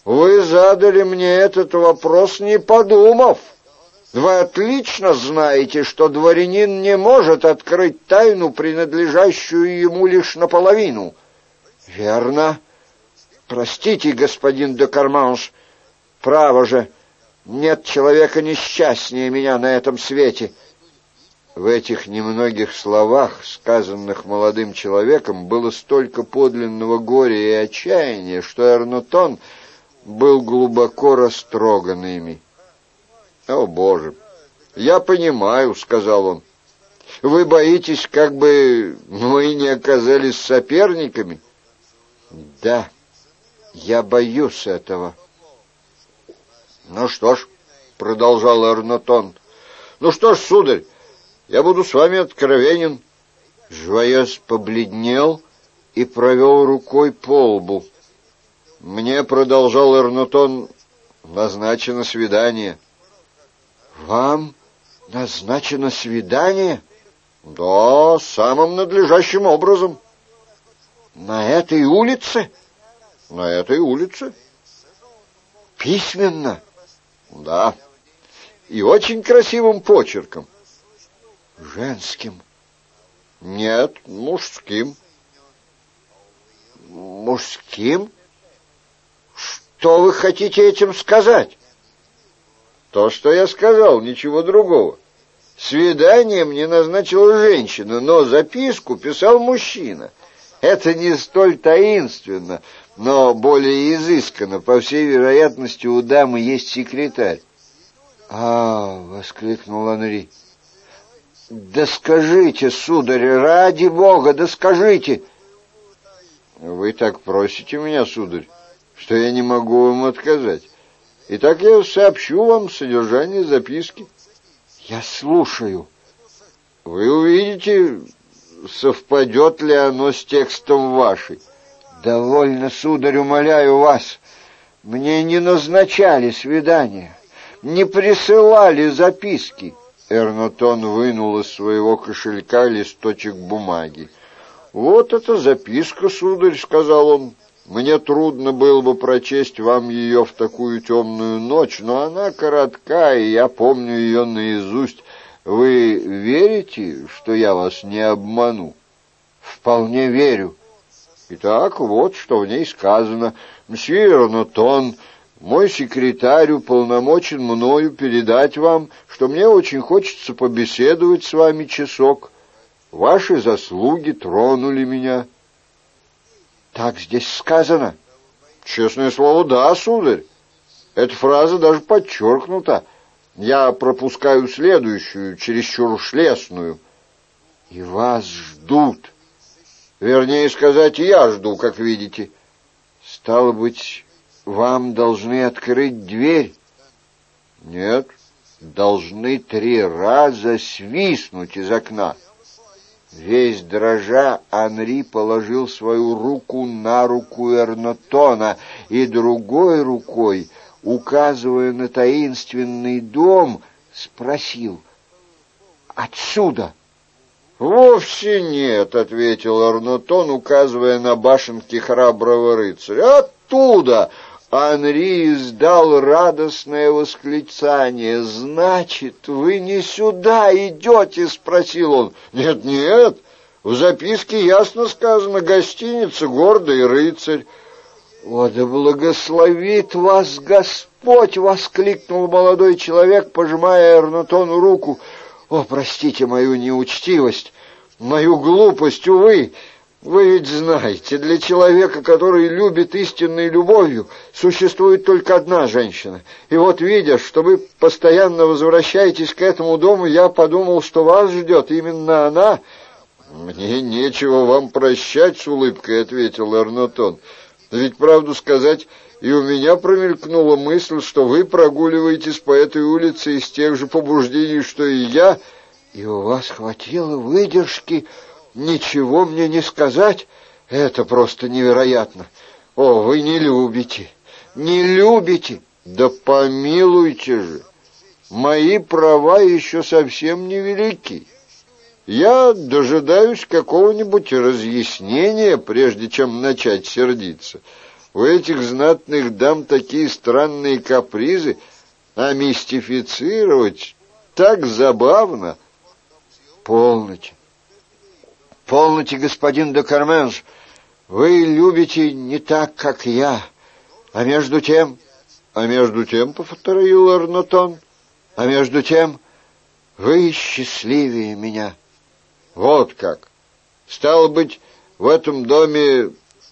Вы задали мне этот вопрос, не подумав. Вы отлично знаете, что дворянин не может открыть тайну, принадлежащую ему лишь наполовину. Верно. Простите, господин де Карманш, право же, нет человека несчастнее меня на этом свете. В этих немногих словах, сказанных молодым человеком, было столько подлинного горя и отчаяния, что Эрнотон был глубоко растроган ими. «О, Боже! Я понимаю, — сказал он. — Вы боитесь, как бы мы не оказались соперниками?» «Да, я боюсь этого». «Ну что ж, — продолжал Эрнотон, — ну что ж, сударь, я буду с вами откровенен». Жвоес побледнел и провел рукой по лбу. «Мне, — продолжал Эрнотон, — назначено свидание». «Вам назначено свидание?» «Да, самым надлежащим образом». «На этой улице?» «На этой улице». «Письменно?» «Да, и очень красивым почерком». «Женским?» «Нет, мужским». «Мужским? Что вы хотите этим сказать?» «То, что я сказал, ничего другого. Свидание мне назначила женщина, но записку писал мужчина. Это не столь таинственно, но более изысканно. По всей вероятности, у дамы есть секретарь». «А, — воскликнул Анри, — да скажите, сударь, ради бога, да скажите!» «Вы так просите меня, сударь, что я не могу вам отказать. Итак, я сообщу вам содержание записки». «Я слушаю». «Вы увидите, совпадет ли оно с текстом вашей». «Довольно, сударь, умоляю вас. Мне не назначали свидания, не присылали записки». Эрнотон вынул из своего кошелька листочек бумаги. «Вот эта записка, сударь, — сказал он. Мне трудно было бы прочесть вам ее в такую темную ночь, но она коротка, и я помню ее наизусть. Вы верите, что я вас не обману?» «Вполне верю». «Итак, вот что в ней сказано. Мсье Эрнотон, мой секретарь уполномочен мною передать вам, что мне очень хочется побеседовать с вами часок. Ваши заслуги тронули меня». «Так здесь сказано?» «Честное слово, да, сударь. Эта фраза даже подчеркнута. Я пропускаю следующую, чересчур уж лестную. И вас ждут. Вернее сказать, я жду, как видите. Стало быть, вам должны открыть дверь?» «Нет, должны три раза свистнуть из окна». Весь дрожа, Анри положил свою руку на руку Эрнотона и другой рукой, указывая на таинственный дом, спросил: «Отсюда?» «Вовсе нет», — ответил Эрнотон, указывая на башенки храброго рыцаря. «Оттуда!» Анри издал радостное восклицание. «Значит, вы не сюда идете?» — спросил он. «Нет, нет, в записке ясно сказано: гостиница «Гордый рыцарь». «О, да благословит вас Господь!» — воскликнул молодой человек, пожимая Эрнотону руку. «О, простите мою неучтивость, мою глупость, увы! Вы ведь знаете, для человека, который любит истинной любовью, существует только одна женщина. И вот, видя, что вы постоянно возвращаетесь к этому дому, я подумал, что вас ждет именно она». «Мне нечего вам прощать», — с улыбкой ответил Эрнотон. «Ведь, правду сказать, и у меня промелькнула мысль, что вы прогуливаетесь по этой улице из тех же побуждений, что и я». «И у вас хватило выдержки ничего мне не сказать? Это просто невероятно! О, вы не любите, не любите!» «Да помилуйте же! Мои права еще совсем невелики. Я дожидаюсь какого-нибудь разъяснения, прежде чем начать сердиться. У этих знатных дам такие странные капризы, а мистифицировать так забавно. Полноте, полноте, господин де Карменш, вы любите не так, как я, а между тем... А между тем, повторил Эрнотон, а между тем, вы счастливее меня. Вот как. Стало быть, в этом доме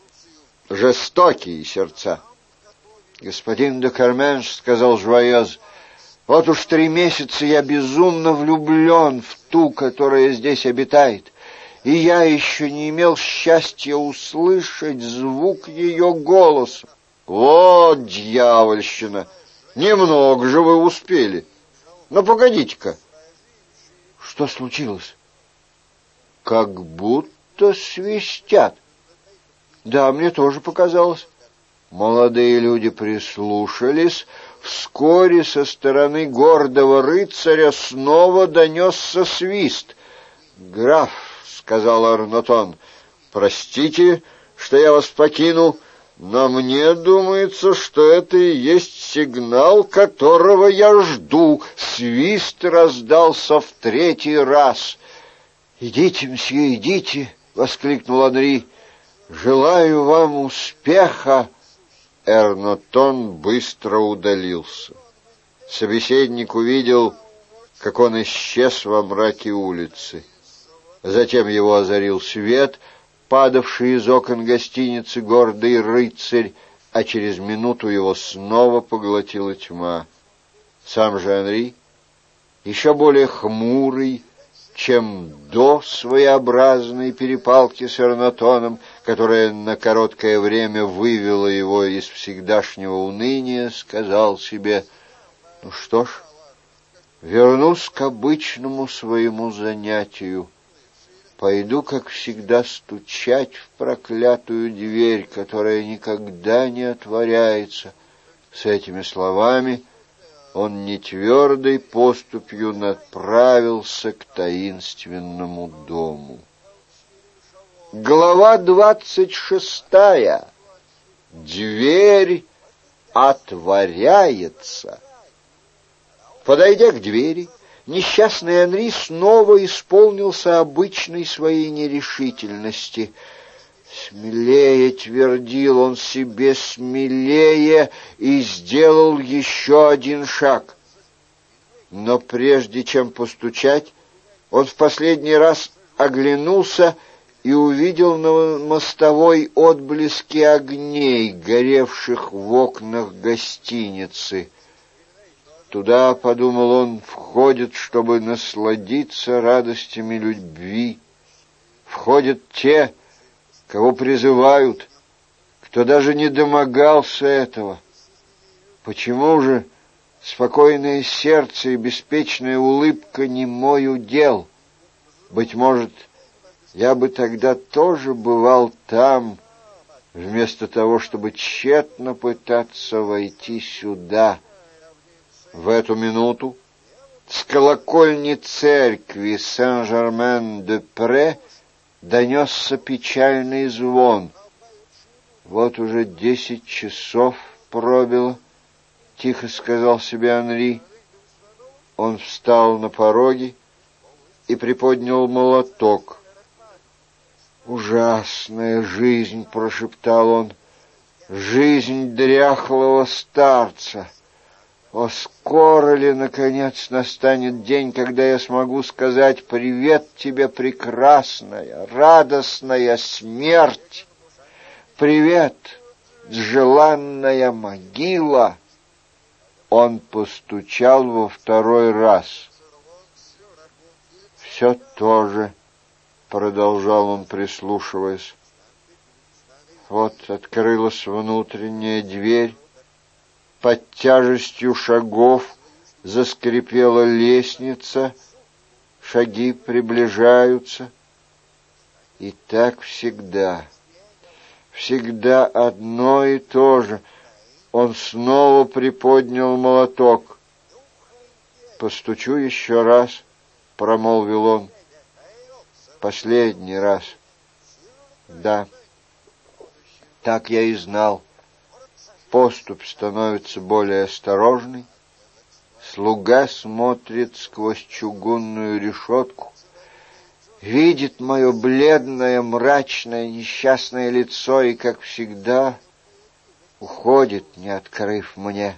жестокие сердца. Господин де Карменш, сказал Жуаёз, вот уж три месяца я безумно влюблен в ту, которая здесь обитает, и я еще не имел счастья услышать звук ее голоса. Вот дьявольщина! Немного же вы успели. Но погодите-ка. Что случилось? Как будто свистят. Да, мне тоже показалось. Молодые люди прислушались. Вскоре со стороны гордого рыцаря снова донесся свист. «Граф», — сказал Эрнотон, — «простите, что я вас покину, но мне думается, что это и есть сигнал, которого я жду». Свист раздался в третий раз. «Идите, мсье, идите!» — воскликнул Анри. «Желаю вам успеха!» Эрнотон быстро удалился. Собеседник увидел, как он исчез во мраке улицы. Затем его озарил свет, падавший из окон гостиницы «Гордый рыцарь», а через минуту его снова поглотила тьма. Сам же Анри, еще более хмурый, чем до своеобразной перепалки с Эрнотоном, которая на короткое время вывела его из всегдашнего уныния, сказал себе: «Ну что ж, вернусь к обычному своему занятию. Пойду, как всегда, стучать в проклятую дверь, которая никогда не отворяется». С этими словами он нетвердой поступью направился к таинственному дому. Глава двадцать шестая. Дверь отворяется. Подойдя к двери, несчастный Анри снова исполнился обычной своей нерешительности. «Смелее», — твердил он себе, — «смелее», и сделал еще один шаг. Но прежде чем постучать, он в последний раз оглянулся и увидел на мостовой отблески огней, горевших в окнах гостиницы. Туда, подумал он, входят, чтобы насладиться радостями любви. Входят те, кого призывают, кто даже не домогался этого. Почему же спокойное сердце и беспечная улыбка не мой удел? Быть может, я бы тогда тоже бывал там, вместо того, чтобы тщетно пытаться войти сюда. В эту минуту с колокольни церкви Сен-Жермен-де-Пре донесся печальный звон. «Вот уже десять часов пробило», — тихо сказал себе Анри. Он встал на пороге и приподнял молоток. «Ужасная жизнь», — прошептал он, — «жизнь дряхлого старца. О, скоро ли, наконец, настанет день, когда я смогу сказать «Привет тебе, прекрасная, радостная смерть! Привет, желанная могила!» Он постучал во второй раз. «Все то же», — продолжал он, прислушиваясь. Вот открылась внутренняя дверь. Под тяжестью шагов заскрипела лестница, шаги приближаются. И так всегда, всегда одно и то же. Он снова приподнял молоток. «Постучу еще раз», — промолвил он. «Последний раз». Да, так я и знал. поступь становится более осторожной. Слуга смотрит сквозь чугунную решетку, видит мое бледное, мрачное, несчастное лицо и, как всегда, уходит, не открыв мне.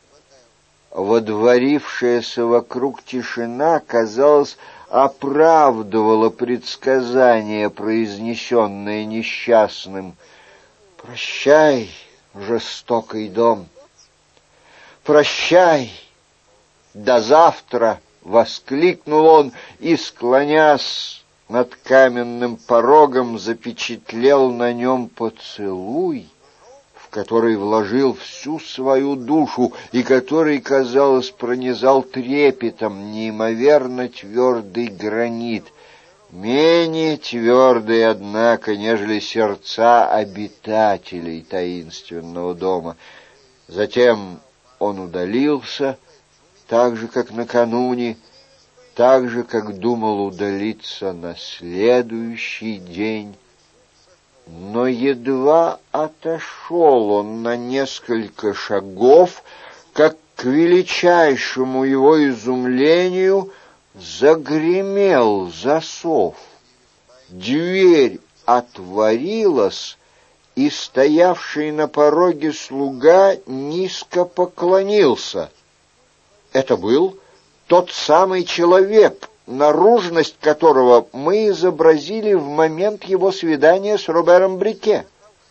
Водворившаяся вокруг тишина, казалось, оправдывала предсказание, произнесенное несчастным. «Прощай, жестокий дом! Прощай! До завтра!» — воскликнул он и, склонясь над каменным порогом, запечатлел на нем поцелуй, в который вложил всю свою душу и который, казалось, пронизал трепетом неимоверно твердый гранит, менее твердый, однако, нежели сердца обитателей таинственного дома. Затем он удалился, так же, как накануне, так же, как думал удалиться на следующий день. Но едва отошел он на несколько шагов, как к величайшему его изумлению загремел засов. Дверь отворилась, и стоявший на пороге слуга низко поклонился. Это был тот самый человек, наружность которого мы изобразили в момент его свидания с Робером Брике.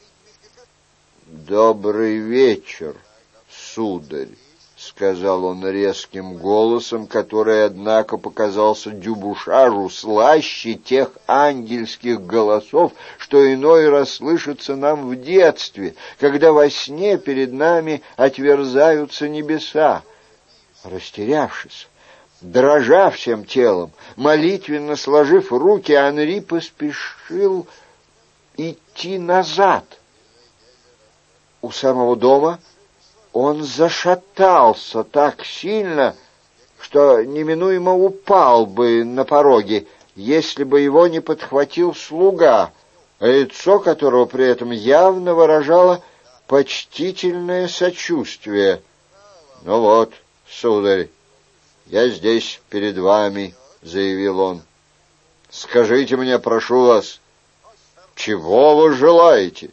«Добрый вечер, сударь», — сказал он резким голосом, который, однако, показался Дюбушажу слаще тех ангельских голосов, что иной раз слышится нам в детстве, когда во сне перед нами отверзаются небеса. Растерявшись, дрожа всем телом, молитвенно сложив руки, Анри поспешил идти назад. У самого дома он зашатался так сильно, что неминуемо упал бы на пороге, если бы его не подхватил слуга, лицо которого при этом явно выражало почтительное сочувствие. «Ну вот, сударь, я здесь перед вами», — заявил он. «Скажите мне, прошу вас, чего вы желаете?»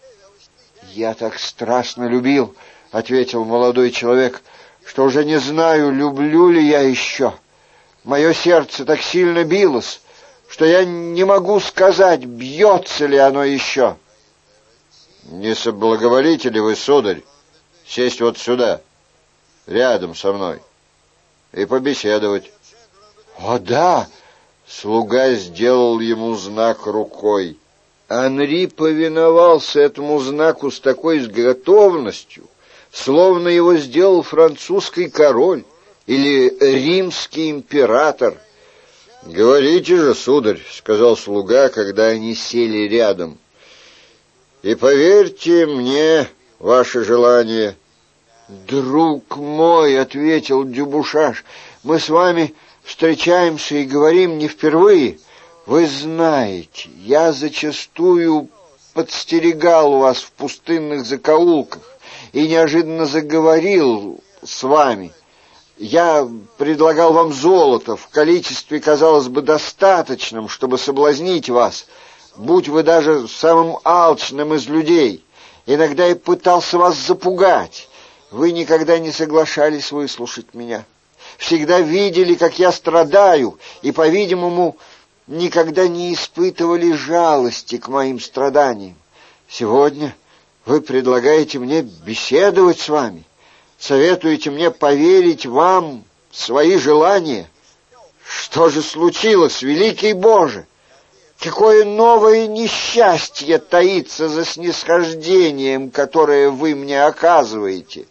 «Я так страстно любил», — ответил молодой человек, — «что уже не знаю, люблю ли я еще. Мое сердце так сильно билось, что я не могу сказать, бьется ли оно еще». «Не соблаговолите ли вы, сударь, сесть вот сюда, рядом со мной, и побеседовать?» «О, да!» — слуга сделал ему знак рукой. Анри повиновался этому знаку с такой готовностью, словно его сделал французский король или римский император. «Говорите же, сударь», — сказал слуга, когда они сели рядом, — «и поверьте мне ваше желание». «Друг мой», — ответил Дюбушаж, — «мы с вами встречаемся и говорим не впервые. Вы знаете, я зачастую подстерегал вас в пустынных закоулках и неожиданно заговорил с вами. Я предлагал вам золото в количестве, казалось бы, достаточном, чтобы соблазнить вас, будь вы даже самым алчным из людей. Иногда я пытался вас запугать. Вы никогда не соглашались выслушать меня. Всегда видели, как я страдаю, и, по-видимому, никогда не испытывали жалости к моим страданиям. Сегодня вы предлагаете мне беседовать с вами, советуете мне поверить вам свои желания. Что же случилось, великий Боже? Какое новое несчастье таится за снисхождением, которое вы мне оказываете?»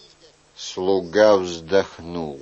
Слуга вздохнул.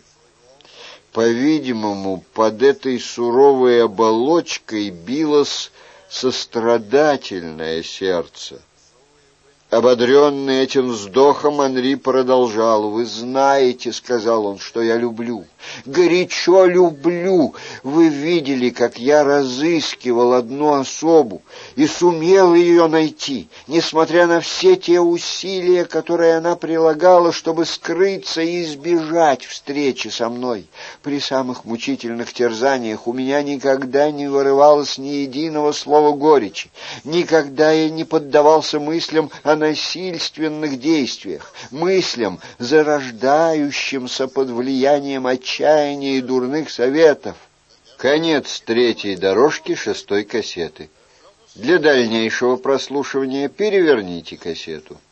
По-видимому, под этой суровой оболочкой билось сострадательное сердце. Ободренный этим вздохом, Анри продолжал. «Вы знаете, — сказал он, — что я люблю, горячо люблю. Вы видели, как я разыскивал одну особу и сумел ее найти, несмотря на все те усилия, которые она прилагала, чтобы скрыться и избежать встречи со мной. При самых мучительных терзаниях у меня никогда не вырывалось ни единого слова горечи, никогда я не поддавался мыслям о насильственных действиях, мыслям, зарождающимся под влиянием отчаяния и дурных советов». Конец третьей дорожки шестой кассеты. Для дальнейшего прослушивания переверните кассету.